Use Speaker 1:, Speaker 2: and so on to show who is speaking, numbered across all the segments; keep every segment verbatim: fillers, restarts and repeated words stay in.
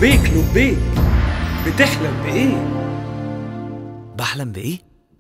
Speaker 1: لبيك لبيك، بتحلم بإيه؟
Speaker 2: بحلم بإيه؟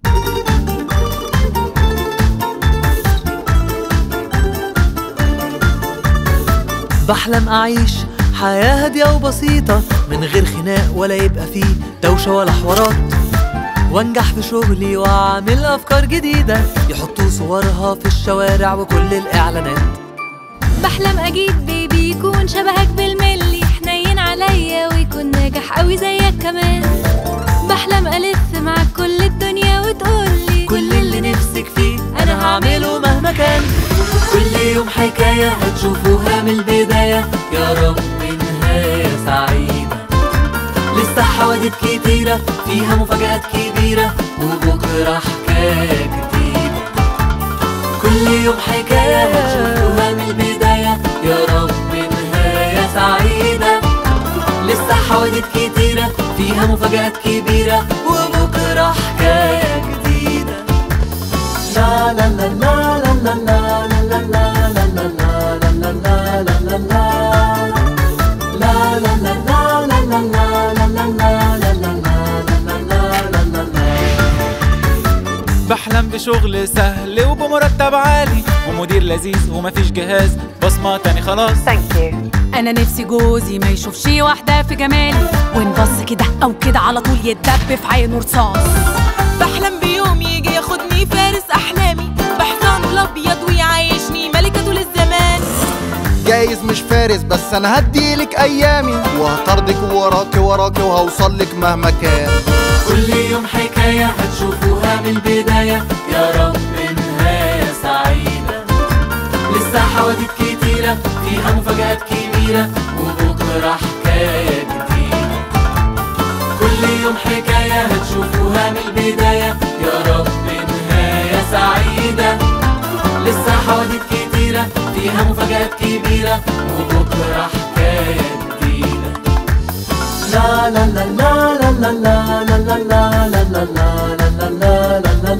Speaker 2: بحلم أعيش حياة هادية وبسيطة من غير خناق ولا يبقى فيه دوشة ولا حوارات، وانجح في شغلي واعمل أفكار جديدة يحطوا صورها في الشوارع وكل الإعلانات.
Speaker 3: بحلم أجيب بيبي يكون شبهك بالملي، حنين عليا ويكون ناجح قوي زيك كمان. بحلم ألف معاك كل الدنيا وتقولي
Speaker 2: كل اللي نفسك فيه أنا هعمله مهما كان. كل يوم حكاية هتشوفوها من البداية، يا رب نهاية سعيدة. لسه حوادث كتيرة فيها مفاجآت كبيرة، وبكرة حكاية جديدة. كل يوم حكاية هتشوفوها من البداية، يا رب نهاية سعيدة. لسه حوادث كتيرة فيها مفاجآت كبيرة، وبكرة حكاية جديدة. لا لا لا لا لا لا لا لا لا لا لا
Speaker 4: بحلم بشغل سهل وبمرتب عالي ومدير لذيذ ومفيش جهاز بصمة تاني خلاص.
Speaker 5: انا نفسي جوزي ما يشوفش واحدة في جمالي، ونبص كده او كده على طول يتدب في عينه رصاص.
Speaker 6: بحلم بيوم يجي ياخدني فارس احلامي بحصانه الابيض ويعيشني ملكة طول الزمان.
Speaker 7: جايز مش فارس بس انا هديلك ايامي، وهطردك وراكي وراكي وهوصلك مهما كان.
Speaker 2: كل يوم حكاية هتشوفوها من البداية، يا رب نهاية سعيدة. لسه حوادث كتيرة فيها مفاجآت كبيرة، وبكرة حكاية جديدة. كل يوم حكاية هتشوفوها من البداية، يا رب نهاية سعيدة. لسه حوادث كتيرة فيها مفاجآت كبيرة، وبكرة حكاية جديدة. لا لا لا لا لا لا لا لا لا لا لا لا لا لا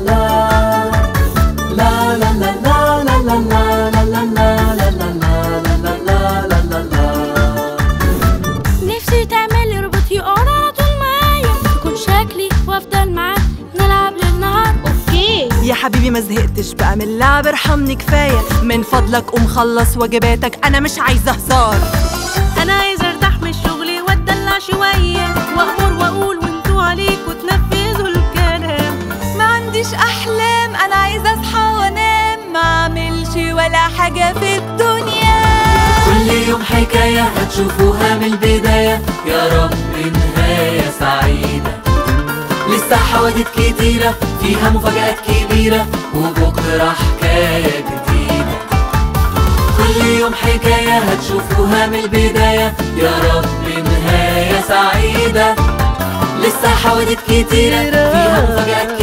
Speaker 2: لا.
Speaker 3: نفسي تعملي روبوت يقعد على طول معايا، يكون شكلي وافضل معاه نلعب للنهار. اوكي
Speaker 5: يا حبيبي ما زهقتش بقى من اللعب، ارحمني كفاية من فضلك قوم خلص واجباتك، انا مش عايزة هزار.
Speaker 6: انا عايزة ارتاح من الشغل واتدلع شوية، وامر واقول وانتوا عليكوا تنفذوا الكلام.
Speaker 5: ما عنديش احلام، انا عايزة اصحى وانام، ما اعملش ولا حاجة في الدنيا.
Speaker 2: كل يوم حكاية هتشوفوها من البداية، يا رب نهاية سعيدة. لسه حوادث كتيرة فيها مفاجآت كبيرة، وبكرة حكاية جديدة. كل يوم حكاية هتشوفوها من البداية، يا رب نهاية سعيدة. لسه حوادث كتيرة فيها مفاجآت